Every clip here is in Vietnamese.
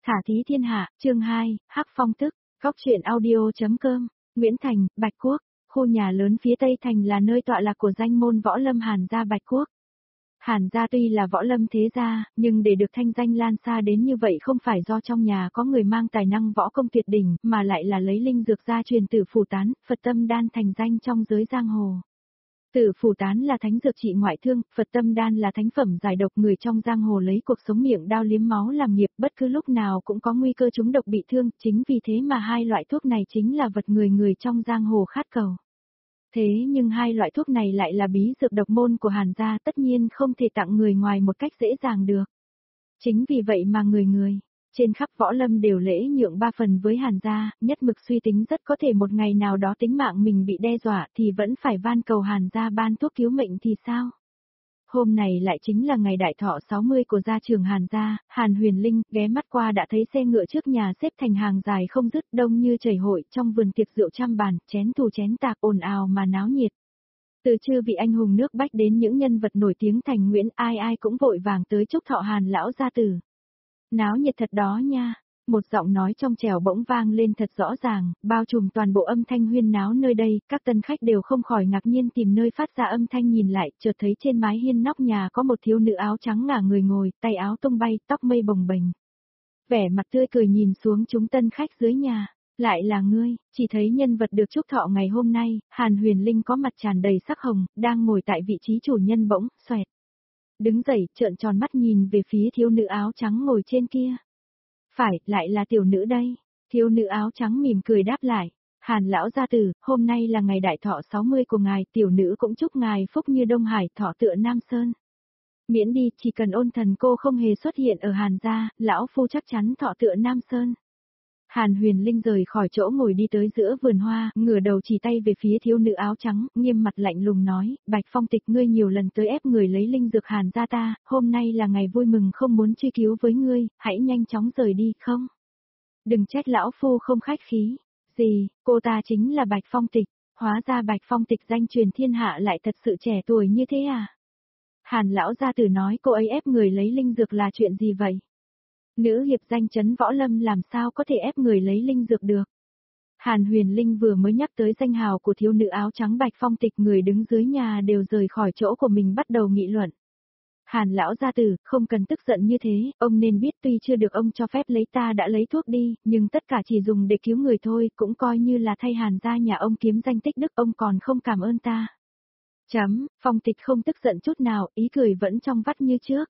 Thả thí thiên hạ, chương 2, Hắc Phong tức, góc truyện audio.com, Nguyễn Thành, Bạch Quốc, khu nhà lớn phía Tây Thành là nơi tọa lạc của danh môn võ lâm Hàn gia Bạch Quốc. Hàn gia tuy là võ lâm thế gia, nhưng để được thanh danh lan xa đến như vậy không phải do trong nhà có người mang tài năng võ công tuyệt đỉnh, mà lại là lấy linh dược gia truyền Tử Phù Tán, Phật Tâm Đan thành danh trong giới giang hồ. Tử Phù Tán là thánh dược trị ngoại thương, Phật Tâm Đan là thánh phẩm giải độc, người trong giang hồ lấy cuộc sống miệng đao liếm máu làm nghiệp, bất cứ lúc nào cũng có nguy cơ trúng độc bị thương, chính vì thế mà hai loại thuốc này chính là vật người trong giang hồ khát cầu. Thế nhưng hai loại thuốc này lại là bí dược độc môn của Hàn gia, tất nhiên không thể tặng người ngoài một cách dễ dàng được. Chính vì vậy mà người trên khắp võ lâm đều lễ nhượng ba phần với Hàn gia, nhất mực suy tính rất có thể một ngày nào đó tính mạng mình bị đe dọa thì vẫn phải van cầu Hàn gia ban thuốc cứu mệnh thì sao? Hôm này lại chính là ngày đại thọ 60 của gia trưởng Hàn gia, Hàn Huyền Linh ghé mắt qua đã thấy xe ngựa trước nhà xếp thành hàng dài không dứt, đông như chảy hội, trong vườn tiệc rượu trăm bàn, chén thù chén tạc ồn ào mà náo nhiệt. Từ chư vị anh hùng nước Bách đến những nhân vật nổi tiếng thành Nguyễn, ai ai cũng vội vàng tới chúc thọ Hàn lão gia tử. Náo nhiệt thật đó nha. Một giọng nói trong trẻo bỗng vang lên thật rõ ràng, bao trùm toàn bộ âm thanh huyên náo nơi đây, các tân khách đều không khỏi ngạc nhiên tìm nơi phát ra âm thanh nhìn lại, chợt thấy trên mái hiên nóc nhà có một thiếu nữ áo trắng ngả người ngồi, tay áo tung bay, tóc mây bồng bềnh. Vẻ mặt tươi cười nhìn xuống chúng tân khách dưới nhà. Lại là ngươi, chỉ thấy nhân vật được chúc thọ ngày hôm nay, Hàn Huyền Linh có mặt tràn đầy sắc hồng, đang ngồi tại vị trí chủ nhân bỗng, xoẹt. Đứng dậy, trợn tròn mắt nhìn về phía thiếu nữ áo trắng ngồi trên kia. Phải, lại là tiểu nữ đây. Thiếu nữ áo trắng mỉm cười đáp lại. Hàn lão gia tử, hôm nay là ngày đại thọ 60 của ngài, tiểu nữ cũng chúc ngài phúc như Đông Hải, thọ tựa Nam Sơn. Miễn đi, chỉ cần ôn thần cô không hề xuất hiện ở Hàn gia, lão phu chắc chắn thọ tựa Nam Sơn. Hàn Huyền Linh rời khỏi chỗ ngồi đi tới giữa vườn hoa, ngửa đầu chỉ tay về phía thiếu nữ áo trắng, nghiêm mặt lạnh lùng nói, Bạch Phong Tịch, ngươi nhiều lần tới ép người lấy linh dược Hàn gia ta, hôm nay là ngày vui mừng không muốn truy cứu với ngươi, hãy nhanh chóng rời đi, không? Đừng trách lão phu không khách khí. Gì, cô ta chính là Bạch Phong Tịch, hóa ra Bạch Phong Tịch danh truyền thiên hạ lại thật sự trẻ tuổi như thế à? Hàn lão gia tử nói cô ấy ép người lấy linh dược là chuyện gì vậy? Nữ hiệp danh chấn võ lâm làm sao có thể ép người lấy linh dược được. Hàn Huyền Linh vừa mới nhắc tới danh hào của thiếu nữ áo trắng Bạch Phong Tịch, người đứng dưới nhà đều rời khỏi chỗ của mình bắt đầu nghị luận. Hàn lão gia tử, không cần tức giận như thế, ông nên biết tuy chưa được ông cho phép lấy ta đã lấy thuốc đi, nhưng tất cả chỉ dùng để cứu người thôi, cũng coi như là thay Hàn gia nhà ông kiếm danh tích đức, ông còn không cảm ơn ta. Phong Tịch không tức giận chút nào, ý cười vẫn trong vắt như trước.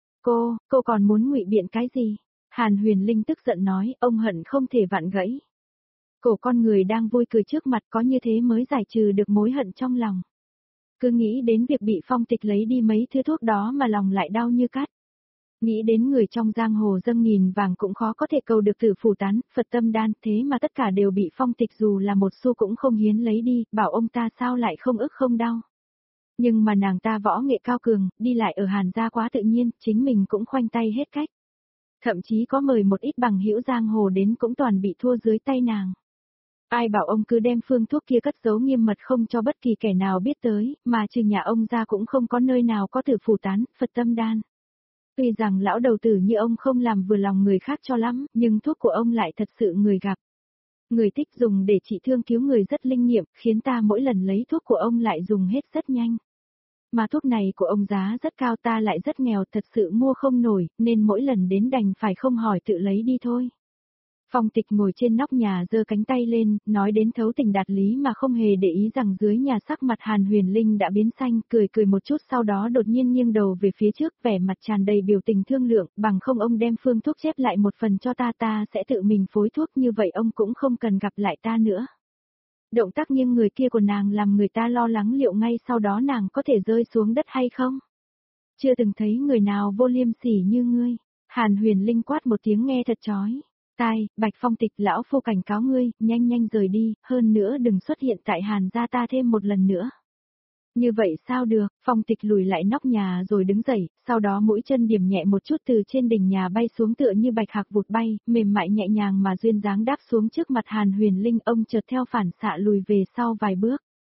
Cô còn muốn ngụy biện cái gì? Hàn Huyền Linh tức giận nói, ông hận không thể vặn gãy. Cổ con người đang vui cười trước mặt, có như thế mới giải trừ được mối hận trong lòng. Cứ nghĩ đến việc bị Phong Tịch lấy đi mấy thứ thuốc đó mà lòng lại đau như cắt. Nghĩ đến người trong giang hồ dâng nghìn vàng cũng khó có thể cầu được Tử Phù Tán, Phật Tâm Đan, thế mà tất cả đều bị Phong Tịch dù là một xu cũng không hiến lấy đi, bảo ông ta sao lại không ức không đau. Nhưng mà nàng ta võ nghệ cao cường, đi lại ở Hàn gia quá tự nhiên, chính mình cũng khoanh tay hết cách. Thậm chí có mời một ít bằng hữu giang hồ đến cũng toàn bị thua dưới tay nàng. Ai bảo ông cứ đem phương thuốc kia cất giấu nghiêm mật không cho bất kỳ kẻ nào biết tới, mà trừ nhà ông ra cũng không có nơi nào có Tử Phù Tán, Phật Tâm Đan. Tuy rằng lão đầu tử như ông không làm vừa lòng người khác cho lắm, nhưng thuốc của ông lại thật sự người gặp. Người thích dùng để trị thương cứu người rất linh nghiệm, khiến ta mỗi lần lấy thuốc của ông lại dùng hết rất nhanh. Mà thuốc này của ông giá rất cao, ta lại rất nghèo, thật sự mua không nổi, nên mỗi lần đến đành phải không hỏi tự lấy đi thôi. Phong Tịch ngồi trên nóc nhà giơ cánh tay lên, nói đến thấu tình đạt lý mà không hề để ý rằng dưới nhà sắc mặt Hàn Huyền Linh đã biến xanh, cười một chút sau đó đột nhiên nghiêng đầu về phía trước, vẻ mặt tràn đầy biểu tình thương lượng, bằng không ông đem phương thuốc chép lại một phần cho ta sẽ tự mình phối thuốc, như vậy ông cũng không cần gặp lại ta nữa. Động tác nghiêng người kia của nàng làm người ta lo lắng liệu ngay sau đó nàng có thể rơi xuống đất hay không. Chưa từng thấy người nào vô liêm sỉ như ngươi. Hàn Huyền Linh quát một tiếng nghe thật chói tai, Bạch Phong Tịch, lão phu cảnh cáo ngươi, nhanh rời đi, hơn nữa đừng xuất hiện tại Hàn gia ta thêm một lần nữa. Như vậy sao được, Phong Tịch lùi lại nóc nhà rồi đứng dậy, sau đó mũi chân điểm nhẹ một chút từ trên đỉnh nhà bay xuống tựa như bạch hạc vụt bay, mềm mại nhẹ nhàng mà duyên dáng đáp xuống trước mặt Hàn Huyền Linh, ông chợt theo phản xạ lùi về sau vài bước.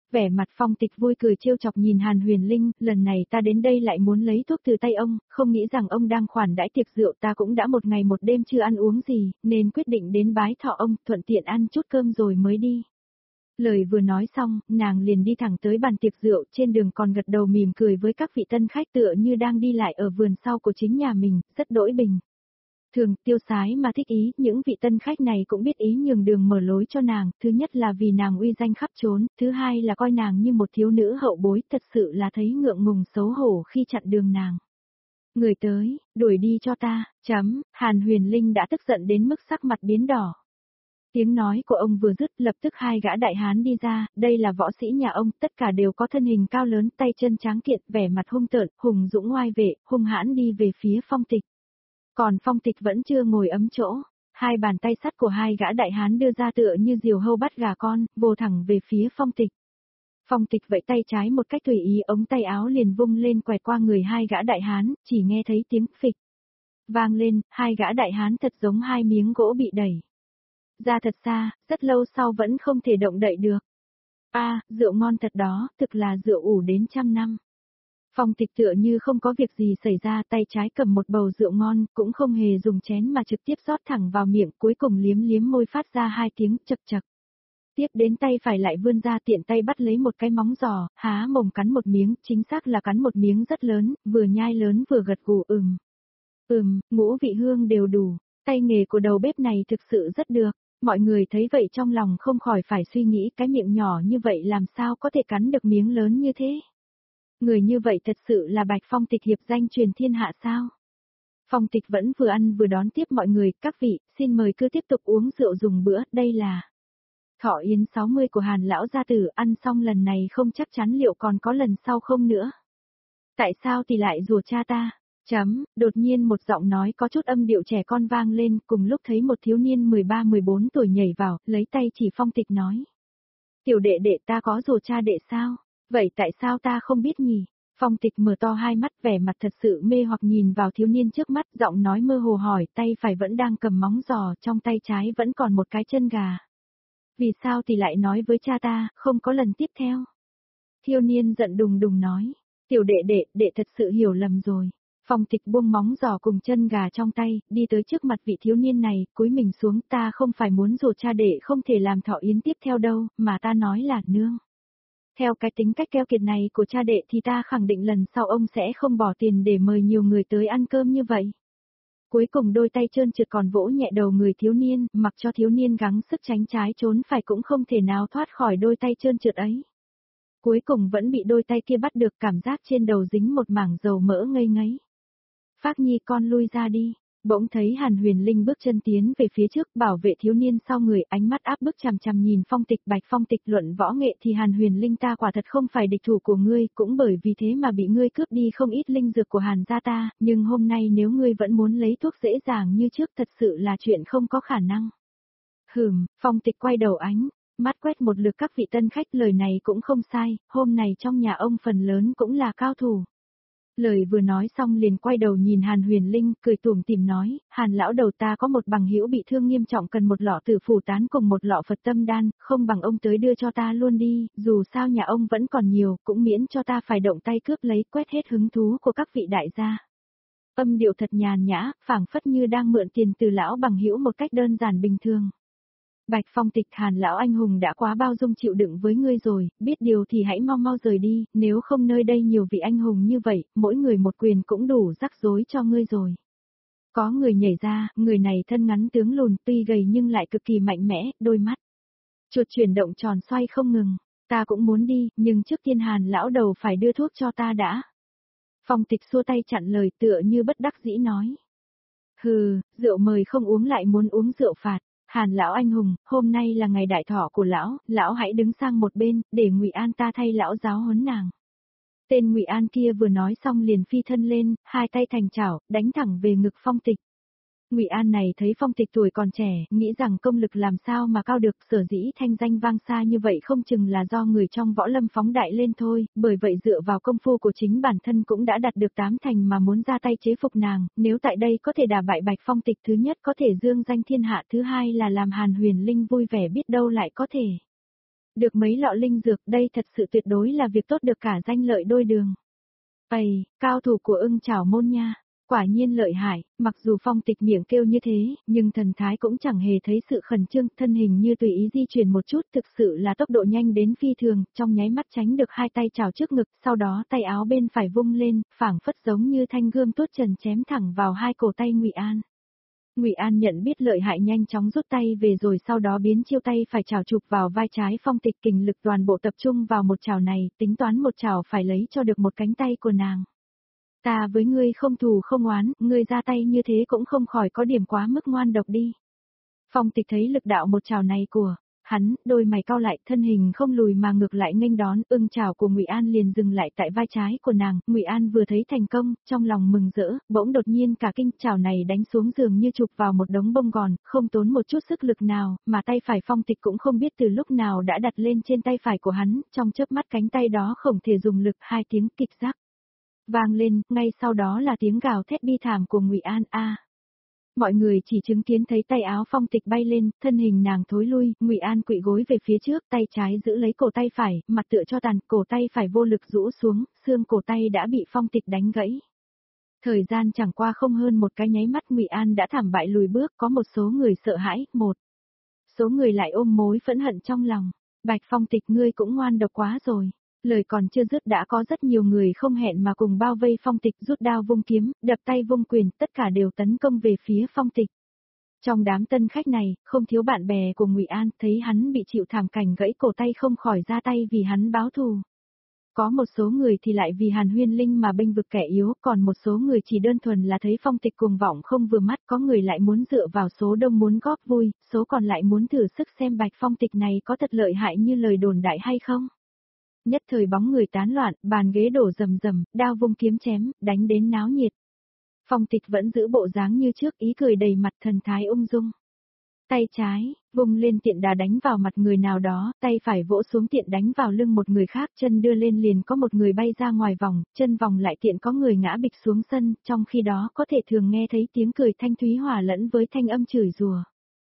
Vẻ mặt Phong Tịch vui cười trêu chọc nhìn Hàn Huyền Linh, lần này ta đến đây lại muốn lấy thuốc từ tay ông, không nghĩ rằng ông đang khoản đãi tiệc rượu, ta cũng đã một ngày một đêm chưa ăn uống gì, nên quyết định đến bái thọ ông, thuận tiện ăn chút cơm rồi mới đi. Lời vừa nói xong, nàng liền đi thẳng tới bàn tiệc rượu, trên đường còn gật đầu mỉm cười với các vị tân khách tựa như đang đi lại ở vườn sau của chính nhà mình, rất đỗi bình. Thường, tiêu sái mà thích ý, những vị tân khách này cũng biết ý nhường đường mở lối cho nàng, thứ nhất là vì nàng uy danh khắp trốn, thứ hai là coi nàng như một thiếu nữ hậu bối, thật sự là thấy ngượng ngùng xấu hổ khi chặn đường nàng. Người tới, đuổi đi cho ta, Hàn Huyền Linh đã tức giận đến mức sắc mặt biến đỏ. Tiếng nói của ông vừa dứt, lập tức hai gã đại hán đi ra, đây là võ sĩ nhà ông, tất cả đều có thân hình cao lớn, tay chân tráng kiện, vẻ mặt hung tợn, hùng dũng oai vệ, hung hãn đi về phía Phong Tịch. Còn Phong Tịch vẫn chưa ngồi ấm chỗ, hai bàn tay sắt của hai gã đại hán đưa ra tựa như diều hâu bắt gà con, vồ thẳng về phía Phong Tịch. Phong Tịch vẫy tay trái một cách tùy ý, ống tay áo liền vung lên quẹt qua người hai gã đại hán, chỉ nghe thấy tiếng phịch vang lên, hai gã đại hán thật giống hai miếng gỗ bị đẩy ra thật xa, rất lâu sau vẫn không thể động đậy được. Rượu ngon thật đó, thực là rượu ủ đến 100 năm. Phong Tịch tựa như không có việc gì xảy ra, tay trái cầm một bầu rượu ngon, cũng không hề dùng chén mà trực tiếp rót thẳng vào miệng, cuối cùng liếm liếm môi phát ra hai tiếng chậc chậc. Tiếp đến tay phải lại vươn ra tiện tay bắt lấy một cái móng giò, há mồm cắn một miếng, chính xác là cắn một miếng rất lớn, vừa nhai lớn vừa gật gù ngũ vị hương đều đủ, tay nghề của đầu bếp này thực sự rất được. Mọi người thấy vậy trong lòng không khỏi phải suy nghĩ cái miệng nhỏ như vậy làm sao có thể cắn được miếng lớn như thế. Người như vậy thật sự là Bạch Phong Tịch hiệp danh truyền thiên hạ sao? Phong Tịch vẫn vừa ăn vừa đón tiếp mọi người, các vị, xin mời cứ tiếp tục uống rượu dùng bữa, đây là thọ yến 60 của Hàn lão gia tử, ăn xong lần này không chắc chắn liệu còn có lần sau không nữa. Tại sao thì lại rủa cha ta? Đột nhiên một giọng nói có chút âm điệu trẻ con vang lên, cùng lúc thấy một thiếu niên 13-14 tuổi nhảy vào, lấy tay chỉ Phong Tịch nói. Tiểu đệ đệ ta có rủa cha đệ sao? Vậy tại sao ta không biết nhỉ? Phong Tịch mở to hai mắt vẻ mặt thật sự mê hoặc nhìn vào thiếu niên trước mắt, giọng nói mơ hồ hỏi, tay phải vẫn đang cầm móng giò, trong tay trái vẫn còn một cái chân gà. Vì sao thì lại nói với cha ta, không có lần tiếp theo? Thiếu niên giận đùng đùng nói, tiểu đệ đệ thật sự hiểu lầm rồi. Phong Tịch buông móng giò cùng chân gà trong tay, đi tới trước mặt vị thiếu niên này, cúi mình xuống, ta không phải muốn rủ cha đệ không thể làm thọ yến tiếp theo đâu, mà ta nói là nương. Theo cái tính cách keo kiệt này của cha đệ thì ta khẳng định lần sau ông sẽ không bỏ tiền để mời nhiều người tới ăn cơm như vậy. Cuối cùng đôi tay trơn trượt còn vỗ nhẹ đầu người thiếu niên, mặc cho thiếu niên gắng sức tránh trái trốn phải cũng không thể nào thoát khỏi đôi tay trơn trượt ấy. Cuối cùng vẫn bị đôi tay kia bắt được, cảm giác trên đầu dính một mảng dầu mỡ ngây ngấy. Phác Nhi con lui ra đi. Bỗng thấy Hàn Huyền Linh bước chân tiến về phía trước, bảo vệ thiếu niên sau người, ánh mắt áp bức chằm chằm nhìn Phong Tịch. Bạch Phong Tịch, luận võ nghệ thì Hàn Huyền Linh ta quả thật không phải địch thủ của ngươi, cũng bởi vì thế mà bị ngươi cướp đi không ít linh dược của Hàn gia ta, nhưng hôm nay nếu ngươi vẫn muốn lấy thuốc dễ dàng như trước thật sự là chuyện không có khả năng. Phong Tịch quay đầu ánh mắt quét một lượt các vị tân khách, lời này cũng không sai, hôm nay trong nhà ông phần lớn cũng là cao thủ. Lời vừa nói xong liền quay đầu nhìn Hàn Huyền Linh, cười tủm tỉm nói, Hàn lão đầu, ta có một bằng hữu bị thương nghiêm trọng cần một lọ tử phủ tán cùng một lọ Phật tâm đan, không bằng ông tới đưa cho ta luôn đi, dù sao nhà ông vẫn còn nhiều, cũng miễn cho ta phải động tay cướp lấy, quét hết hứng thú của các vị đại gia. Âm điệu thật nhàn nhã, phảng phất như đang mượn tiền từ lão bằng hữu một cách đơn giản bình thường. Bạch Phong Tịch, Hàn lão anh hùng đã quá bao dung chịu đựng với ngươi rồi, biết điều thì hãy mau mau rời đi, nếu không nơi đây nhiều vị anh hùng như vậy, mỗi người một quyền cũng đủ rắc rối cho ngươi rồi. Có người nhảy ra, người này thân ngắn tướng lùn, tuy gầy nhưng lại cực kỳ mạnh mẽ, đôi mắt chuột chuyển động tròn xoay không ngừng. Ta cũng muốn đi, nhưng trước tiên Hàn lão đầu phải đưa thuốc cho ta đã. Phong Tịch xua tay chặn lời, tựa như bất đắc dĩ nói. Rượu mời không uống lại muốn uống rượu phạt. Hàn lão anh hùng, hôm nay là ngày đại thọ của lão hãy đứng sang một bên, để Ngụy An ta thay lão giáo huấn nàng. Tên Ngụy An kia vừa nói xong liền phi thân lên, hai tay thành chảo, đánh thẳng về ngực Phong Tịch. Ngụy An này thấy Phong Tịch tuổi còn trẻ, nghĩ rằng công lực làm sao mà cao được, sở dĩ thanh danh vang xa như vậy không chừng là do người trong võ lâm phóng đại lên thôi, bởi vậy dựa vào công phu của chính bản thân cũng đã đạt được 8 thành mà muốn ra tay chế phục nàng, nếu tại đây có thể đả bại Bạch Phong Tịch, thứ nhất có thể dương danh thiên hạ, thứ hai là làm Hàn Huyền Linh vui vẻ biết đâu lại có thể Được mấy lọ linh dược, đây thật sự tuyệt đối là việc tốt được cả danh lợi đôi đường. Ây, cao thủ của Ưng Chảo môn nha. Quả nhiên lợi hại, mặc dù Phong Tịch miệng kêu như thế, nhưng thần thái cũng chẳng hề thấy sự khẩn trương, thân hình như tùy ý di chuyển một chút, thực sự là tốc độ nhanh đến phi thường, trong nháy mắt tránh được hai tay chảo trước ngực, sau đó tay áo bên phải vung lên, phảng phất giống như thanh gươm tuốt trần chém thẳng vào hai cổ tay Ngụy An. Ngụy An nhận biết lợi hại nhanh chóng rút tay về rồi sau đó biến chiêu tay phải chảo chụp vào vai trái Phong Tịch, kình lực toàn bộ tập trung vào một chảo này, tính toán một chảo phải lấy cho được một cánh tay của nàng. Ta với ngươi không thù không oán, ngươi ra tay như thế cũng không khỏi có điểm quá mức ngoan độc đi. Phong Tịch thấy lực đạo một chảo này của hắn, đôi mày cau lại, thân hình không lùi mà ngược lại nghênh đón, ưng chảo của Ngụy An liền dừng lại tại vai trái của nàng, Ngụy An vừa thấy thành công, trong lòng mừng rỡ, bỗng đột nhiên cả kinh, chảo này đánh xuống dường như chụp vào một đống bông gòn, không tốn một chút sức lực nào, mà tay phải Phong Tịch cũng không biết từ lúc nào đã đặt lên trên tay phải của hắn, trong chớp mắt cánh tay đó không thể dùng lực, hai tiếng kịch rắc vang lên, ngay sau đó là tiếng gào thét bi thảm của Ngụy An a. Mọi người chỉ chứng kiến thấy tay áo Phong Tịch bay lên, thân hình nàng thối lui, Ngụy An quỵ gối về phía trước, tay trái giữ lấy cổ tay phải, mặt tựa cho tàn, cổ tay phải vô lực rũ xuống, xương cổ tay đã bị Phong Tịch đánh gãy. Thời gian chẳng qua không hơn một cái nháy mắt, Ngụy An đã thảm bại lùi bước, có một số người sợ hãi, một số người lại ôm mối phẫn hận trong lòng. Bạch Phong Tịch, ngươi cũng ngoan độc quá rồi. Lời còn chưa dứt đã có rất nhiều người không hẹn mà cùng bao vây Phong Tịch, rút đao vung kiếm, đập tay vung quyền, tất cả đều tấn công về phía Phong Tịch. Trong đám tân khách này, không thiếu bạn bè của Ngụy An, thấy hắn bị chịu thảm cảnh gãy cổ tay không khỏi ra tay vì hắn báo thù. Có một số người thì lại vì Hàn Huyên Linh mà bênh vực kẻ yếu, còn một số người chỉ đơn thuần là thấy Phong Tịch cuồng vọng không vừa mắt, có người lại muốn dựa vào số đông muốn góp vui, số còn lại muốn thử sức xem Bạch Phong Tịch này có thật lợi hại như lời đồn đại hay không. Nhất thời bóng người tán loạn, bàn ghế đổ rầm rầm, đao vung kiếm chém, đánh đến náo nhiệt. Phong Tịch vẫn giữ bộ dáng như trước, ý cười đầy mặt, thần thái ung dung. Tay trái, vung lên tiện đà đánh vào mặt người nào đó, tay phải vỗ xuống tiện đánh vào lưng một người khác, chân đưa lên liền có một người bay ra ngoài vòng, chân vòng lại tiện có người ngã bịch xuống sân, trong khi đó có thể thường nghe thấy tiếng cười thanh thúy hòa lẫn với thanh âm chửi rủa.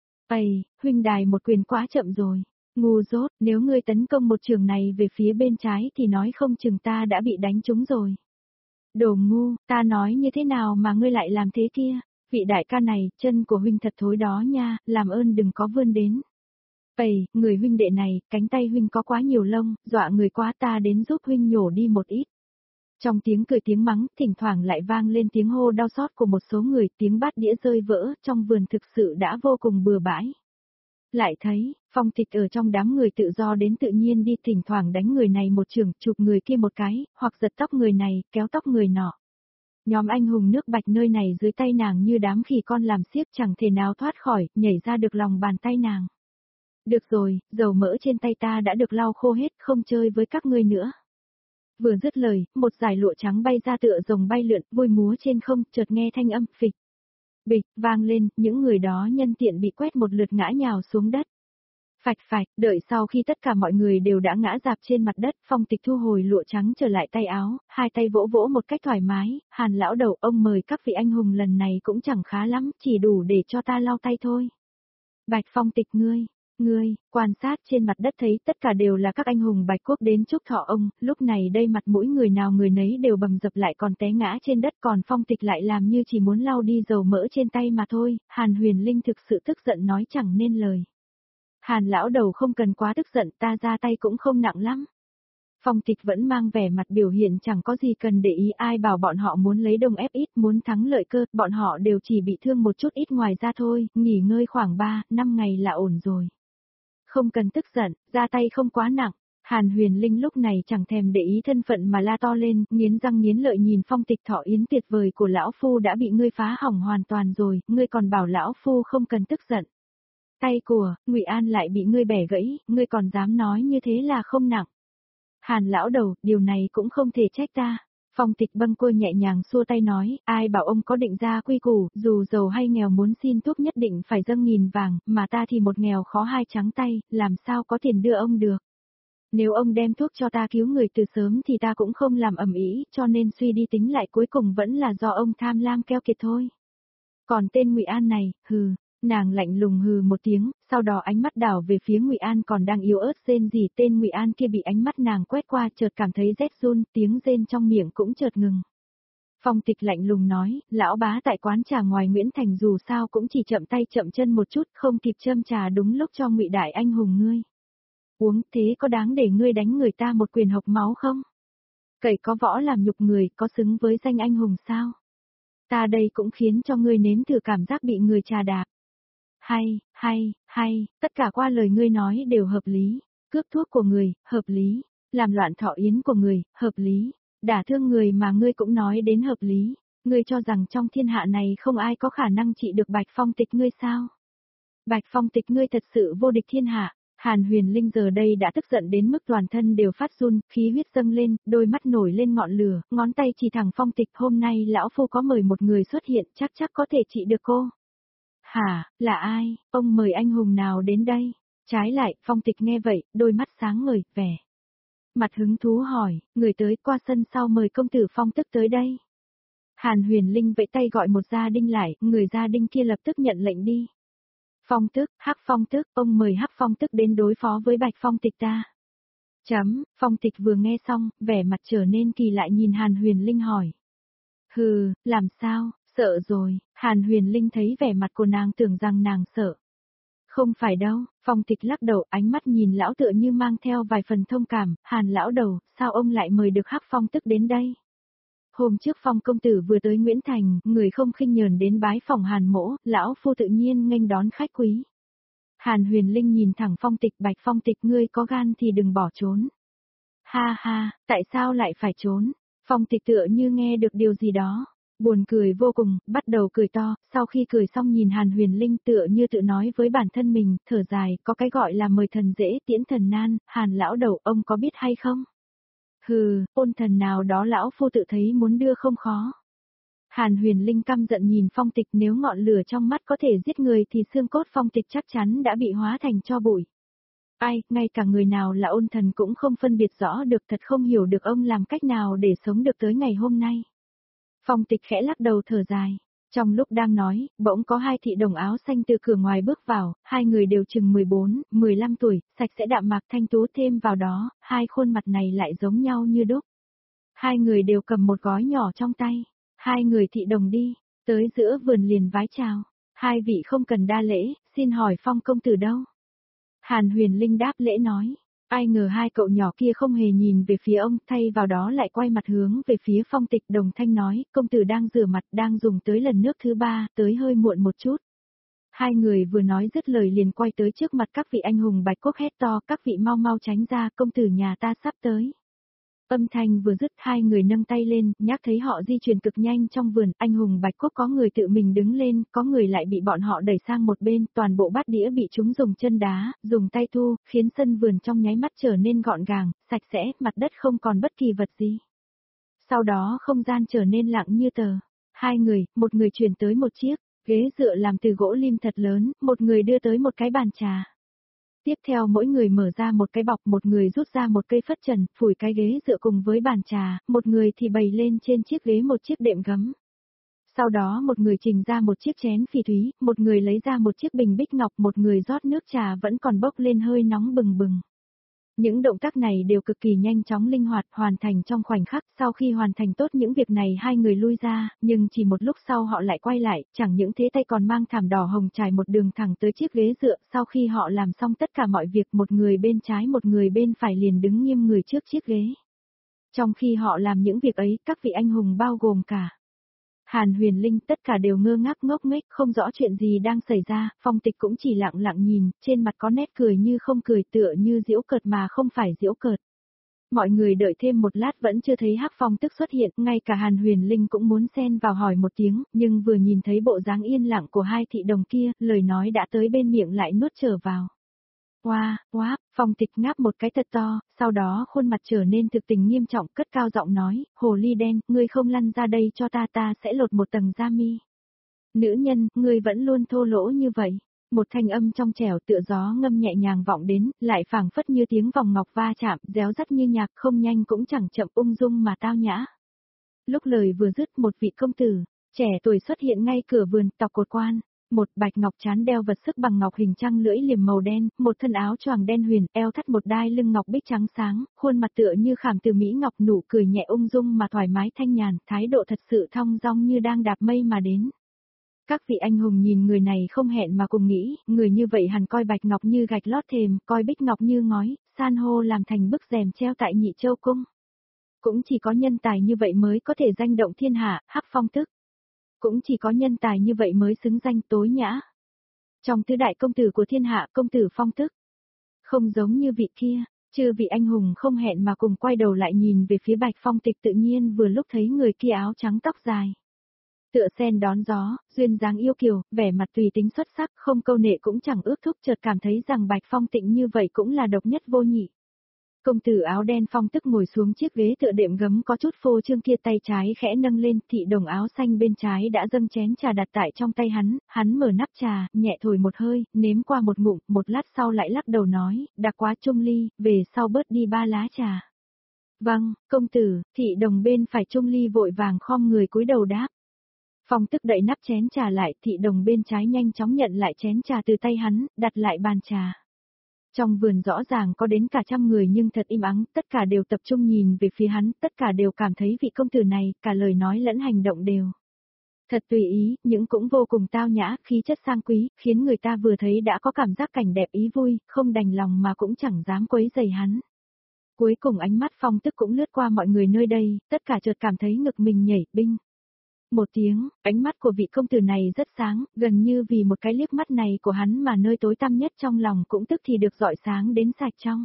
Ây, huynh đài một quyền quá chậm rồi. Ngu dốt, nếu ngươi tấn công một trường này về phía bên trái thì nói không chừng ta đã bị đánh trúng rồi. Đồ ngu, ta nói như thế nào mà ngươi lại làm thế kia? Vị đại ca này, chân của huynh thật thối đó nha, làm ơn đừng có vươn đến. Ây, người huynh đệ này, cánh tay huynh có quá nhiều lông, dọa người quá, ta đến giúp huynh nhổ đi một ít. Trong tiếng cười tiếng mắng, thỉnh thoảng lại vang lên tiếng hô đau xót của một số người, tiếng bát đĩa rơi vỡ, trong vườn thực sự đã vô cùng bừa bãi. Lại thấy, Phong Tịch ở trong đám người tự do đến tự nhiên đi, thỉnh thoảng đánh người này một trường, chụp người kia một cái, hoặc giật tóc người này, kéo tóc người nọ. Nhóm anh hùng nước Bạch nơi này dưới tay nàng như đám khỉ con làm xiếc, chẳng thể nào thoát khỏi, nhảy ra được lòng bàn tay nàng. Được rồi, dầu mỡ trên tay ta đã được lau khô hết, không chơi với các ngươi nữa. Vừa dứt lời, một dải lụa trắng bay ra tựa rồng bay lượn, vui múa trên không, chợt nghe thanh âm phịch. Bịch, vang lên, những người đó nhân tiện bị quét một lượt ngã nhào xuống đất. Phạch phạch, đợi sau khi tất cả mọi người đều đã ngã rạp trên mặt đất, Phong Tịch thu hồi lụa trắng trở lại tay áo, hai tay vỗ vỗ một cách thoải mái, Hàn lão đầu, ông mời các vị anh hùng lần này cũng chẳng khá lắm, chỉ đủ để cho ta lau tay thôi. Bạch Phong Tịch, ngươi, quan sát trên mặt đất thấy tất cả đều là các anh hùng Bạch Quốc đến chúc thọ ông, lúc này đây mặt mũi người nào người nấy đều bầm dập lại còn té ngã trên đất, còn Phong Tịch lại làm như chỉ muốn lau đi dầu mỡ trên tay mà thôi, Hàn Huyền Linh thực sự tức giận nói chẳng nên lời. Hàn lão đầu không cần quá tức giận, ta ra tay cũng không nặng lắm. Phong Tịch vẫn mang vẻ mặt biểu hiện chẳng có gì cần để ý, ai bảo bọn họ muốn lấy đông ép ít, muốn thắng lợi cơ, bọn họ đều chỉ bị thương một chút ít ngoài ra thôi, nghỉ ngơi khoảng 3-5 ngày là ổn rồi. Không cần tức giận, ra tay không quá nặng. Hàn Huyền Linh lúc này chẳng thèm để ý thân phận mà la to lên, nghiến răng nghiến lợi nhìn Phong Tịch, thọ yến tuyệt vời của lão phu đã bị ngươi phá hỏng hoàn toàn rồi, ngươi còn bảo lão phu không cần tức giận. Tay của Ngụy An lại bị ngươi bẻ gãy, ngươi còn dám nói như thế là không nặng. Hàn lão đầu, điều này cũng không thể trách ta. Phong Tịch bâng quơ nhẹ nhàng xua tay nói, ai bảo ông có định ra quy củ, dù giàu hay nghèo muốn xin thuốc nhất định phải dâng 1.000 vàng, mà ta thì một nghèo khó hai trắng tay, làm sao có tiền đưa ông được. Nếu ông đem thuốc cho ta cứu người từ sớm thì ta cũng không làm ầm ĩ, cho nên suy đi tính lại cuối cùng vẫn là do ông tham lam keo kiệt thôi. Còn tên Ngụy An này, hừ, Nàng lạnh lùng hừ một tiếng, sau đó ánh mắt đảo về phía Ngụy An còn đang yếu ớt rên rỉ, tên Ngụy An kia bị ánh mắt nàng quét qua chợt cảm thấy rét run, tiếng rên trong miệng cũng chợt ngừng. Phong Tịch lạnh lùng nói, lão bá tại quán trà ngoài Nguyễn Thành dù sao cũng chỉ chậm tay chậm chân một chút, không kịp châm trà đúng lúc cho Ngụy đại anh hùng ngươi. Uống thế có đáng để ngươi đánh người ta một quyền hộc máu không? Cậy có võ làm nhục người, có xứng với danh anh hùng sao? Ta đây cũng khiến cho ngươi nếm thử cảm giác bị người trà đạp. Hay, tất cả qua lời ngươi nói đều hợp lý. Cướp thuốc của người, hợp lý. Làm loạn thọ yến của người, hợp lý. Đả thương người mà ngươi cũng nói đến hợp lý. Ngươi cho rằng trong thiên hạ này không ai có khả năng trị được Bạch Phong Tịch ngươi sao? Bạch Phong Tịch ngươi thật sự vô địch thiên hạ. Hàn Huyền Linh giờ đây đã tức giận đến mức toàn thân đều phát run, khí huyết dâng lên, đôi mắt nổi lên ngọn lửa, ngón tay chỉ thẳng Phong Tịch, hôm nay lão phu có mời một người xuất hiện, chắc có thể trị được cô. Hả, là ai, ông mời anh hùng nào đến đây? Trái lại, Phong Tịch nghe vậy, đôi mắt sáng ngời, vẻ mặt hứng thú hỏi, người tới qua sân sau mời công tử Phong Tức tới đây. Hàn Huyền Linh vẫy tay gọi một gia đinh lại, người gia đinh kia lập tức nhận lệnh đi. Phong Tức, Hắc Phong Tức, ông mời Hắc Phong Tức đến đối phó với Bạch Phong Tịch ta. Phong Tịch vừa nghe xong, vẻ mặt trở nên kỳ lạ nhìn Hàn Huyền Linh hỏi. Hừ, làm sao, sợ rồi, Hàn Huyền Linh thấy vẻ mặt của nàng tưởng rằng nàng sợ. Không phải đâu, Phong Tịch lắc đầu, ánh mắt nhìn lão tựa như mang theo vài phần thông cảm, Hàn lão đầu, sao ông lại mời được Hắc Phong Tức đến đây? Hôm trước Phong công tử vừa tới Nguyễn Thành, người không khinh nhờn đến bái phòng Hàn mỗ, lão phu tự nhiên nghênh đón khách quý. Hàn Huyền Linh nhìn thẳng Phong Tịch, Bạch Phong Tịch ngươi có gan thì đừng bỏ trốn. Ha, tại sao lại phải trốn? Phong Tịch tựa như nghe được điều gì đó. Buồn cười vô cùng, bắt đầu cười to, sau khi cười xong nhìn Hàn Huyền Linh tựa như tự nói với bản thân mình, thở dài, có cái gọi là mời thần dễ tiễn thần nan, Hàn lão đầu ông có biết hay không? Hừ, ôn thần nào đó lão phu tự thấy muốn đưa không khó. Hàn Huyền Linh căm giận nhìn Phong Tịch, nếu ngọn lửa trong mắt có thể giết người thì xương cốt Phong Tịch chắc chắn đã bị hóa thành tro bụi. Ai, ngay cả người nào là ôn thần cũng không phân biệt rõ được, thật không hiểu được ông làm cách nào để sống được tới ngày hôm nay. Phong Tịch khẽ lắc đầu thở dài. Trong lúc đang nói, bỗng có hai thị đồng áo xanh từ cửa ngoài bước vào, hai người đều chừng 14, 15 tuổi, sạch sẽ đạm mạc thanh tú, thêm vào đó, hai khuôn mặt này lại giống nhau như đúc. Hai người đều cầm một gói nhỏ trong tay. Hai người thị đồng đi, tới giữa vườn liền vái chào. Hai vị không cần đa lễ, xin hỏi Phong công tử đâu? Hàn Huyền Linh đáp lễ nói. Ai ngờ hai cậu nhỏ kia không hề nhìn về phía ông, thay vào đó lại quay mặt hướng về phía Phong Tịch, đồng thanh nói, công tử đang rửa mặt, đang dùng tới lần nước thứ ba, tới hơi muộn một chút. Hai người vừa nói dứt lời liền quay tới trước mặt các vị anh hùng Bạch Quốc hét to, các vị mau mau tránh ra, công tử nhà ta sắp tới. Âm thanh vừa dứt, hai người nâng tay lên, nhắc thấy họ di chuyển cực nhanh trong vườn, anh hùng Bạch Quốc có người tự mình đứng lên, có người lại bị bọn họ đẩy sang một bên, toàn bộ bát đĩa bị chúng dùng chân đá, dùng tay thu, khiến sân vườn trong nháy mắt trở nên gọn gàng, sạch sẽ, mặt đất không còn bất kỳ vật gì. Sau đó không gian trở nên lặng như tờ. Hai người, một người chuyển tới một chiếc ghế dựa làm từ gỗ lim thật lớn, một người đưa tới một cái bàn trà. Tiếp theo mỗi người mở ra một cái bọc, một người rút ra một cây phất trần, phủi cái ghế dựa cùng với bàn trà, một người thì bày lên trên chiếc ghế một chiếc đệm gấm. Sau đó một người trình ra một chiếc chén phỉ thúy, một người lấy ra một chiếc bình bích ngọc, một người rót nước trà vẫn còn bốc lên hơi nóng bừng bừng. Những động tác này đều cực kỳ nhanh chóng linh hoạt, hoàn thành trong khoảnh khắc, sau khi hoàn thành tốt những việc này hai người lui ra, nhưng chỉ một lúc sau họ lại quay lại, chẳng những thế tay còn mang thảm đỏ hồng trải một đường thẳng tới chiếc ghế dựa, sau khi họ làm xong tất cả mọi việc, một người bên trái một người bên phải liền đứng nghiêm người trước chiếc ghế. Trong khi họ làm những việc ấy, các vị anh hùng bao gồm cả Hàn Huyền Linh tất cả đều ngơ ngác ngốc nghếch, không rõ chuyện gì đang xảy ra, Phong Tịch cũng chỉ lặng lặng nhìn, trên mặt có nét cười như không cười, tựa như giễu cợt mà không phải giễu cợt. Mọi người đợi thêm một lát vẫn chưa thấy Hắc Phong Tức xuất hiện, ngay cả Hàn Huyền Linh cũng muốn xen vào hỏi một tiếng, nhưng vừa nhìn thấy bộ dáng yên lặng của hai thị đồng kia, lời nói đã tới bên miệng lại nuốt trở vào. Phong Tịch ngáp một cái thật to, sau đó khuôn mặt trở nên thực tình nghiêm trọng, cất cao giọng nói, hồ ly đen, ngươi không lăn ra đây cho ta sẽ lột một tầng da mi. Nữ nhân, ngươi vẫn luôn thô lỗ như vậy. Một thanh âm trong trẻo tựa gió ngâm nhẹ nhàng vọng đến, lại phảng phất như tiếng vòng ngọc va chạm, réo rắt như nhạc, không nhanh cũng chẳng chậm, ung dung mà tao nhã. Lúc lời vừa dứt, một vị công tử trẻ tuổi xuất hiện ngay cửa vườn, tọc cột quan. Một bạch ngọc trán đeo vật sức bằng ngọc hình trăng lưỡi liềm màu đen, một thân áo choàng đen huyền, eo thắt một đai lưng ngọc bích trắng sáng, khuôn mặt tựa như khảm từ mỹ ngọc, nụ cười nhẹ ung dung mà thoải mái thanh nhàn, thái độ thật sự thong dong như đang đạp mây mà đến. Các vị anh hùng nhìn người này không hẹn mà cùng nghĩ, người như vậy hẳn coi bạch ngọc như gạch lót thềm, coi bích ngọc như ngói, san hô làm thành bức rèm treo tại Nhị Châu cung. Cũng chỉ có nhân tài như vậy mới có thể danh động thiên hạ, Hắc Phong Tức. Cũng chỉ có nhân tài như vậy mới xứng danh tối nhã. Trong tứ đại công tử của thiên hạ, công tử Phong Tức. Không giống như vị kia, chư vị anh hùng không hẹn mà cùng quay đầu lại nhìn về phía Bạch Phong Tịch, tự nhiên vừa lúc thấy người kia áo trắng tóc dài. Tựa sen đón gió, duyên dáng yêu kiều, vẻ mặt tùy tính xuất sắc, không câu nệ cũng chẳng ước thúc, chợt cảm thấy rằng Bạch Phong Tịnh như vậy cũng là độc nhất vô nhị. Công tử áo đen Phong Tức ngồi xuống chiếc ghế tựa đệm gấm có chút phô trương kia, tay trái khẽ nâng lên, thị đồng áo xanh bên trái đã dâng chén trà đặt tại trong tay hắn mở nắp trà, nhẹ thổi một hơi, nếm qua một ngụm, một lát sau lại lắc đầu nói, đặc quá Trung Ly, về sau bớt đi 3 lá trà. Vâng, công tử, thị đồng bên phải Trung Ly vội vàng khom người cúi đầu đáp. Phong Tức đậy nắp chén trà lại, thị đồng bên trái nhanh chóng nhận lại chén trà từ tay hắn, đặt lại bàn trà. Trong vườn rõ ràng có đến cả 100 người nhưng thật im ắng, tất cả đều tập trung nhìn về phía hắn, tất cả đều cảm thấy vị công tử này, cả lời nói lẫn hành động đều thật tùy ý, nhưng cũng vô cùng tao nhã, khí chất sang quý, khiến người ta vừa thấy đã có cảm giác cảnh đẹp ý vui, không đành lòng mà cũng chẳng dám quấy rầy hắn. Cuối cùng ánh mắt Phong Tức cũng lướt qua mọi người nơi đây, tất cả chợt cảm thấy ngực mình nhảy binh. Một tiếng, ánh mắt của vị công tử này rất sáng, gần như vì một cái liếc mắt này của hắn mà nơi tối tăm nhất trong lòng cũng tức thì được rọi sáng đến sạch trong.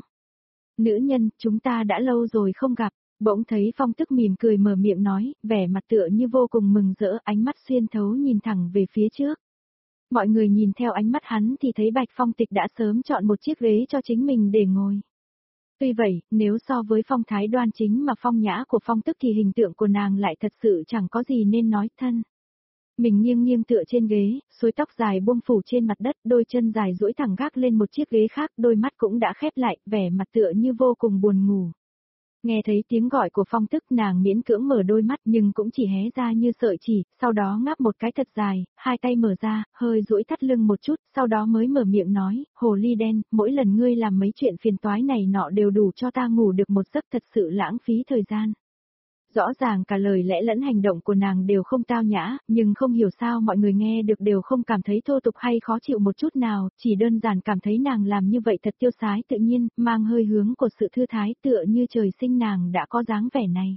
Nữ nhân, chúng ta đã lâu rồi không gặp, bỗng thấy Phong Tức mỉm cười mở miệng nói, vẻ mặt tựa như vô cùng mừng rỡ, ánh mắt xuyên thấu nhìn thẳng về phía trước. Mọi người nhìn theo ánh mắt hắn thì thấy Bạch Phong Tịch đã sớm chọn một chiếc ghế cho chính mình để ngồi. Tuy vậy, nếu so với phong thái đoan chính mà phong nhã của Phong Tức thì hình tượng của nàng lại thật sự chẳng có gì nên nói thân. Mình nghiêng nghiêng tựa trên ghế, xuôi tóc dài buông phủ trên mặt đất, đôi chân dài duỗi thẳng gác lên một chiếc ghế khác, đôi mắt cũng đã khép lại, vẻ mặt tựa như vô cùng buồn ngủ. Nghe thấy tiếng gọi của Phong Tức, nàng miễn cưỡng mở đôi mắt nhưng cũng chỉ hé ra như sợi chỉ, sau đó ngáp một cái thật dài, hai tay mở ra, hơi duỗi thắt lưng một chút, sau đó mới mở miệng nói, hồ ly đen, mỗi lần ngươi làm mấy chuyện phiền toái này nọ đều đủ cho ta ngủ được một giấc, thật sự lãng phí thời gian. Rõ ràng cả lời lẽ lẫn hành động của nàng đều không tao nhã, nhưng không hiểu sao mọi người nghe được đều không cảm thấy thô tục hay khó chịu một chút nào, chỉ đơn giản cảm thấy nàng làm như vậy thật tiêu sái tự nhiên, mang hơi hướng của sự thư thái, tựa như trời sinh nàng đã có dáng vẻ này.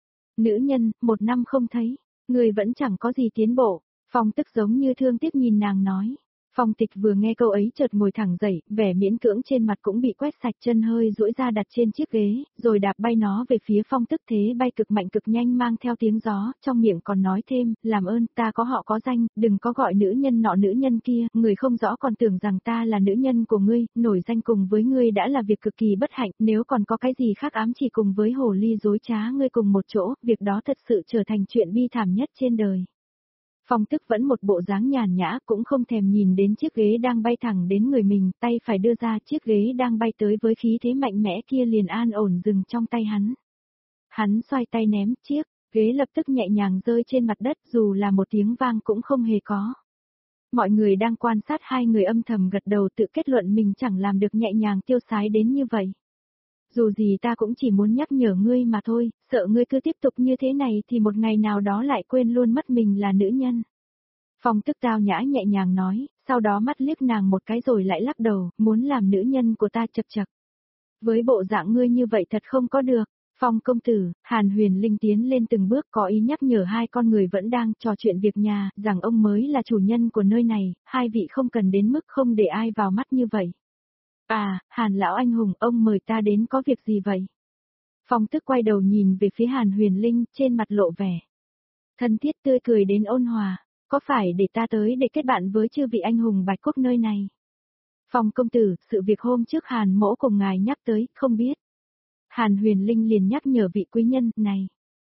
Nữ nhân, 1 năm không thấy, người vẫn chẳng có gì tiến bộ, Phong Tức giống như thương tiếc nhìn nàng nói. Phong Tịch vừa nghe câu ấy chợt ngồi thẳng dậy, vẻ miễn cưỡng trên mặt cũng bị quét sạch, chân hơi duỗi ra đặt trên chiếc ghế, rồi đạp bay nó về phía Phong Tức, thế bay cực mạnh cực nhanh mang theo tiếng gió, trong miệng còn nói thêm, làm ơn, ta có họ có danh, đừng có gọi nữ nhân nọ nữ nhân kia, người không rõ còn tưởng rằng ta là nữ nhân của ngươi, nổi danh cùng với ngươi đã là việc cực kỳ bất hạnh, nếu còn có cái gì khác ám chỉ cùng với hồ ly dối trá ngươi cùng một chỗ, việc đó thật sự trở thành chuyện bi thảm nhất trên đời. Phong Tức vẫn một bộ dáng nhàn nhã, cũng không thèm nhìn đến chiếc ghế đang bay thẳng đến người mình, tay phải đưa ra, chiếc ghế đang bay tới với khí thế mạnh mẽ kia liền an ổn dừng trong tay hắn. Hắn xoay tay ném, chiếc ghế lập tức nhẹ nhàng rơi trên mặt đất, dù là một tiếng vang cũng không hề có. Mọi người đang quan sát hai người âm thầm gật đầu, tự kết luận mình chẳng làm được nhẹ nhàng tiêu sái đến như vậy. Dù gì ta cũng chỉ muốn nhắc nhở ngươi mà thôi, sợ ngươi cứ tiếp tục như thế này thì một ngày nào đó lại quên luôn mất mình là nữ nhân. Phong Tức tao nhã nhẹ nhàng nói, sau đó mắt liếc nàng một cái rồi lại lắc đầu, muốn làm nữ nhân của ta chật chật. Với bộ dạng ngươi như vậy thật không có được. Phong công tử, Hàn Huyền Linh tiến lên từng bước có ý nhắc nhở hai con người vẫn đang trò chuyện việc nhà, rằng ông mới là chủ nhân của nơi này, hai vị không cần đến mức không để ai vào mắt như vậy. À, Hàn lão anh hùng, ông mời ta đến có việc gì vậy? Phong Tức quay đầu nhìn về phía Hàn Huyền Linh, trên mặt lộ vẻ thân thiết tươi cười đến ôn hòa, có phải để ta tới để kết bạn với chư vị anh hùng Bạch Quốc nơi này? Phong công tử, sự việc hôm trước Hàn mỗ cùng ngài nhắc tới, không biết. Hàn Huyền Linh liền nhắc nhở vị quý nhân này.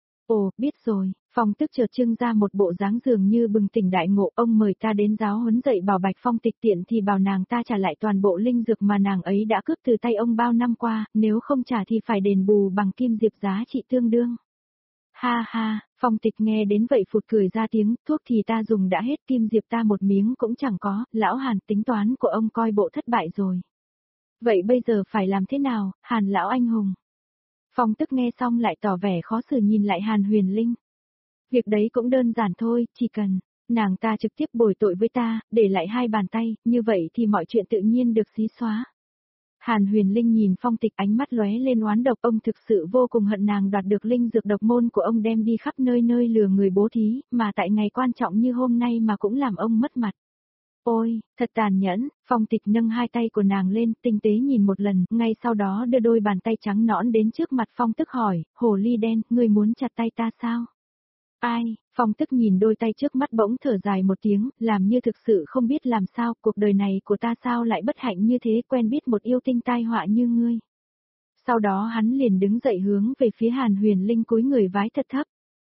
Ồ, biết rồi, Phong Tức chợt trưng ra một bộ dáng dường như bừng tỉnh đại ngộ, ông mời ta đến giáo huấn dạy bảo Bạch Phong Tịch, tiện thì bảo nàng ta trả lại toàn bộ linh dược mà nàng ấy đã cướp từ tay ông bao năm qua, nếu không trả thì phải đền bù bằng kim diệp giá trị tương đương. Ha ha, Phong Tịch nghe đến vậy phụt cười ra tiếng, thuốc thì ta dùng đã hết, kim diệp ta một miếng cũng chẳng có, lão Hàn tính toán của ông coi bộ thất bại rồi. Vậy bây giờ phải làm thế nào, Hàn lão anh hùng? Phong Tức nghe xong lại tỏ vẻ khó xử nhìn lại Hàn Huyền Linh. Việc đấy cũng đơn giản thôi, chỉ cần nàng ta trực tiếp bồi tội với ta, để lại hai bàn tay, như vậy thì mọi chuyện tự nhiên được xí xóa. Hàn Huyền Linh nhìn Phong Tịch ánh mắt lóe lên oán độc, ông thực sự vô cùng hận nàng đoạt được linh dược độc môn của ông đem đi khắp nơi nơi lừa người bố thí, mà tại ngày quan trọng như hôm nay mà cũng làm ông mất mặt. Ôi, thật tàn nhẫn, Phong Tịch nâng hai tay của nàng lên, tinh tế nhìn một lần, ngay sau đó đưa đôi bàn tay trắng nõn đến trước mặt Phong Tức hỏi, hồ ly đen, ngươi muốn chặt tay ta sao? Ai, Phong Tức nhìn đôi tay trước mắt bỗng thở dài một tiếng, làm như thực sự không biết làm sao, cuộc đời này của ta sao lại bất hạnh như thế, quen biết một yêu tinh tai họa như ngươi. Sau đó hắn liền đứng dậy hướng về phía Hàn Huyền Linh cúi người vái thật thấp.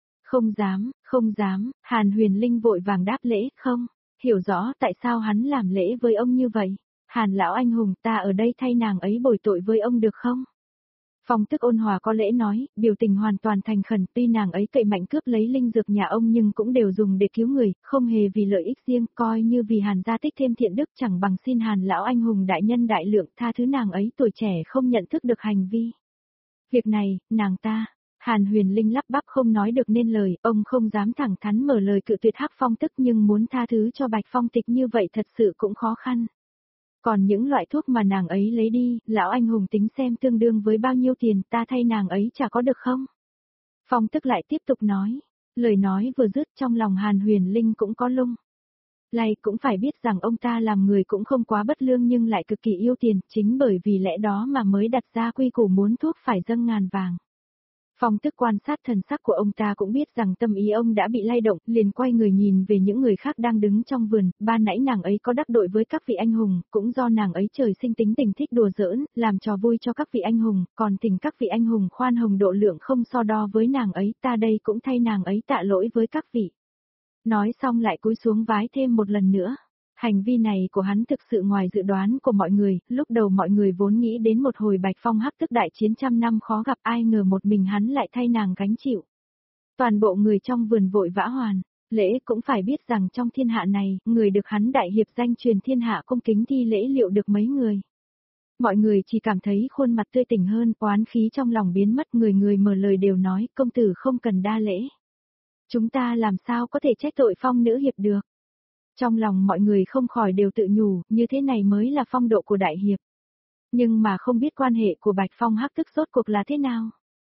Không dám, Hàn Huyền Linh vội vàng đáp lễ, không, hiểu rõ tại sao hắn làm lễ với ông như vậy. Hàn lão anh hùng, ta ở đây thay nàng ấy bồi tội với ông được không? Phong Tức ôn hòa có lễ nói, biểu tình hoàn toàn thành khẩn, tuy nàng ấy cậy mạnh cướp lấy linh dược nhà ông nhưng cũng đều dùng để cứu người, không hề vì lợi ích riêng, coi như vì Hàn gia tích thêm thiện đức, chẳng bằng xin Hàn lão anh hùng đại nhân đại lượng tha thứ nàng ấy, tuổi trẻ không nhận thức được hành vi. Việc này, nàng ta, Hàn Huyền Linh lắp bắp không nói được nên lời, ông không dám thẳng thắn mở lời cự tuyệt Hắc Phong Tức nhưng muốn tha thứ cho Bạch Phong Tịch như vậy thật sự cũng khó khăn. Còn những loại thuốc mà nàng ấy lấy đi, lão anh hùng tính xem tương đương với bao nhiêu tiền, ta thay nàng ấy chả có được không? Phong Tức lại tiếp tục nói, lời nói vừa dứt trong lòng Hàn Huyền Linh cũng có lung. Lay cũng phải biết rằng ông ta làm người cũng không quá bất lương nhưng lại cực kỳ yêu tiền, chính bởi vì lẽ đó mà mới đặt ra quy củ muốn thuốc phải dâng ngàn vàng. Phong Tức quan sát thần sắc của ông ta cũng biết rằng tâm ý ông đã bị lay động, liền quay người nhìn về những người khác đang đứng trong vườn, ban nãy nàng ấy có đắc đội với các vị anh hùng, cũng do nàng ấy trời sinh tính tình thích đùa giỡn, làm trò vui cho các vị anh hùng, còn tình các vị anh hùng khoan hồng độ lượng không so đo với nàng ấy, ta đây cũng thay nàng ấy tạ lỗi với các vị. Nói xong lại cúi xuống vái thêm một lần nữa. Hành vi này của hắn thực sự ngoài dự đoán của mọi người, lúc đầu mọi người vốn nghĩ đến một hồi Bạch Phong Hắc Tức đại chiến trăm năm khó gặp, ai ngờ một mình hắn lại thay nàng gánh chịu. Toàn bộ người trong vườn vội vã hoàn, lễ cũng phải biết rằng trong thiên hạ này, người được hắn đại hiệp danh truyền thiên hạ cung kính thi lễ liệu được mấy người. Mọi người chỉ cảm thấy khuôn mặt tươi tỉnh hơn, oán khí trong lòng biến mất, người người mở lời đều nói, công tử không cần đa lễ. Chúng ta làm sao có thể trách tội Phong nữ hiệp được. Trong lòng mọi người không khỏi đều tự nhủ, như thế này mới là phong độ của đại hiệp. Nhưng mà không biết quan hệ của Bạch Phong Hắc Tức rốt cuộc là thế nào.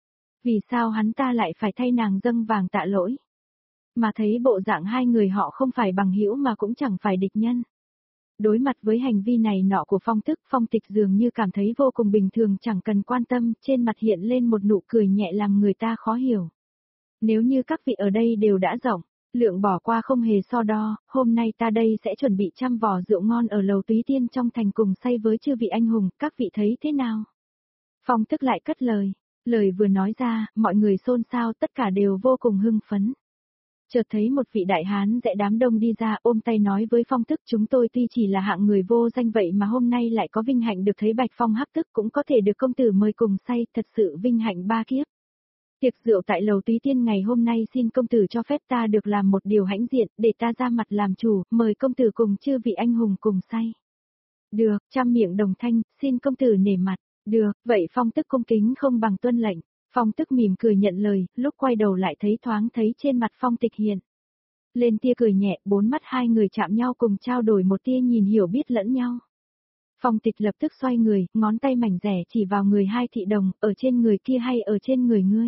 Vì sao hắn ta lại phải thay nàng dâng vàng tạ lỗi. Mà thấy bộ dạng hai người họ không phải bằng hữu mà cũng chẳng phải địch nhân. Đối mặt với hành vi này nọ của Phong Tức, Phong Tịch dường như cảm thấy vô cùng bình thường chẳng cần quan tâm, trên mặt hiện lên một nụ cười nhẹ làm người ta khó hiểu. Nếu như các vị ở đây đều đã rộng, lượng bỏ qua không hề so đo, hôm nay ta đây sẽ chuẩn bị trăm vò rượu ngon ở lầu Túy Tiên trong thành cùng say với chư vị anh hùng, các vị thấy thế nào? Phong Tức lại cất lời vừa nói ra, mọi người xôn xao tất cả đều vô cùng hưng phấn. Chợt thấy một vị đại hán rẽ đám đông đi ra ôm tay nói với Phong Tức chúng tôi tuy chỉ là hạng người vô danh vậy mà hôm nay lại có vinh hạnh được thấy Bạch Phong Hắc Tức cũng có thể được công tử mời cùng say, thật sự vinh hạnh ba kiếp. Tiệc rượu tại lầu Túy Tiên ngày hôm nay xin công tử cho phép ta được làm một điều hãnh diện, để ta ra mặt làm chủ, mời công tử cùng chư vị anh hùng cùng say. Được, trăm miệng đồng thanh, xin công tử nể mặt. Được, vậy Phong Tức cung kính không bằng tuân lệnh. Phong Tức mỉm cười nhận lời, lúc quay đầu lại thấy thoáng thấy trên mặt Phong Tịch hiện lên tia cười nhẹ, bốn mắt hai người chạm nhau cùng trao đổi một tia nhìn hiểu biết lẫn nhau. Phong Tịch lập tức xoay người, ngón tay mảnh rẻ chỉ vào người hai thị đồng, ở trên người kia hay ở trên người ngươi.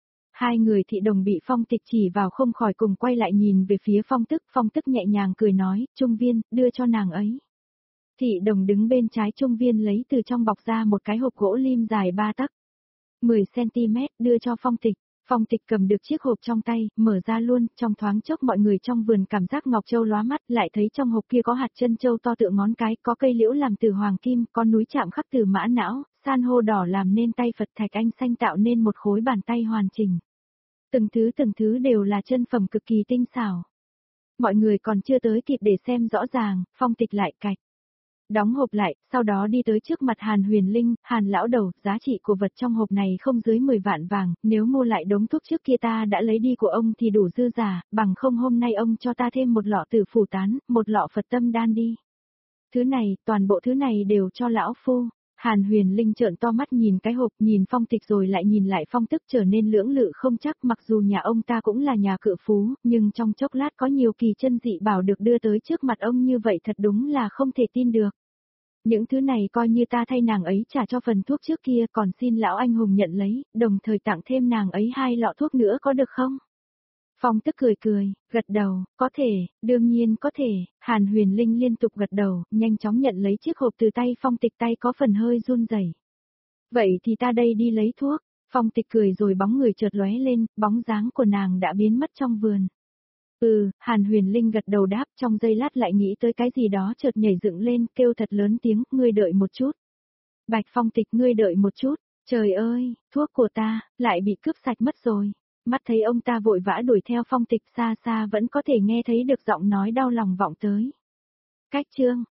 Hai người thị đồng bị Phong Tịch chỉ vào không khỏi cùng quay lại nhìn về phía Phong Tức nhẹ nhàng cười nói, Trung Viên, đưa cho nàng ấy. Thị đồng đứng bên trái Trung Viên lấy từ trong bọc ra một cái hộp gỗ lim dài 3 tấc, 10 cm, đưa cho Phong Tịch. Phong Tịch cầm được chiếc hộp trong tay, mở ra luôn, trong thoáng chốc mọi người trong vườn cảm giác ngọc châu lóa mắt, lại thấy trong hộp kia có hạt chân châu to tựa ngón cái, có cây liễu làm từ hoàng kim, có núi chạm khắc từ mã não, san hô đỏ làm nên tay Phật, thạch anh xanh tạo nên một khối bàn tay hoàn chỉnh. Từng thứ đều là chân phẩm cực kỳ tinh xảo. Mọi người còn chưa tới kịp để xem rõ ràng, Phong Tịch lại cạch Đóng hộp lại, sau đó đi tới trước mặt Hàn Huyền Linh, Hàn lão đầu, giá trị của vật trong hộp này không dưới 10 vạn vàng, nếu mua lại đống thuốc trước kia ta đã lấy đi của ông thì đủ dư giả, bằng không hôm nay ông cho ta thêm một lọ tử phủ tán, một lọ Phật tâm đan đi. Thứ này, toàn bộ thứ này đều cho lão phu. Hàn Huyền Linh trợn to mắt nhìn cái hộp, nhìn Phong Tịch rồi lại nhìn lại Phong Tức trở nên lưỡng lự không chắc, mặc dù nhà ông ta cũng là nhà cự phú, nhưng trong chốc lát có nhiều kỳ chân dị bảo được đưa tới trước mặt ông như vậy thật đúng là không thể tin được. Những thứ này coi như ta thay nàng ấy trả cho phần thuốc trước kia, còn xin lão anh hùng nhận lấy, đồng thời tặng thêm nàng ấy 2 lọ thuốc nữa có được không? Phong Tức cười cười, gật đầu, có thể, đương nhiên có thể. Hàn Huyền Linh liên tục gật đầu, nhanh chóng nhận lấy chiếc hộp từ tay Phong Tịch, tay có phần hơi run rẩy. Vậy thì ta đây đi lấy thuốc. Phong Tịch cười rồi bóng người chợt lóe lên, bóng dáng của nàng đã biến mất trong vườn. Hàn Huyền Linh gật đầu đáp, trong giây lát lại nghĩ tới cái gì đó chợt nhảy dựng lên, kêu thật lớn tiếng, ngươi đợi một chút. Bạch Phong Tịch, ngươi đợi một chút, trời ơi, thuốc của ta, lại bị cướp sạch mất rồi. Mắt thấy ông ta vội vã đuổi theo Phong Tịch, xa xa vẫn có thể nghe thấy được giọng nói đau lòng vọng tới. Cách chương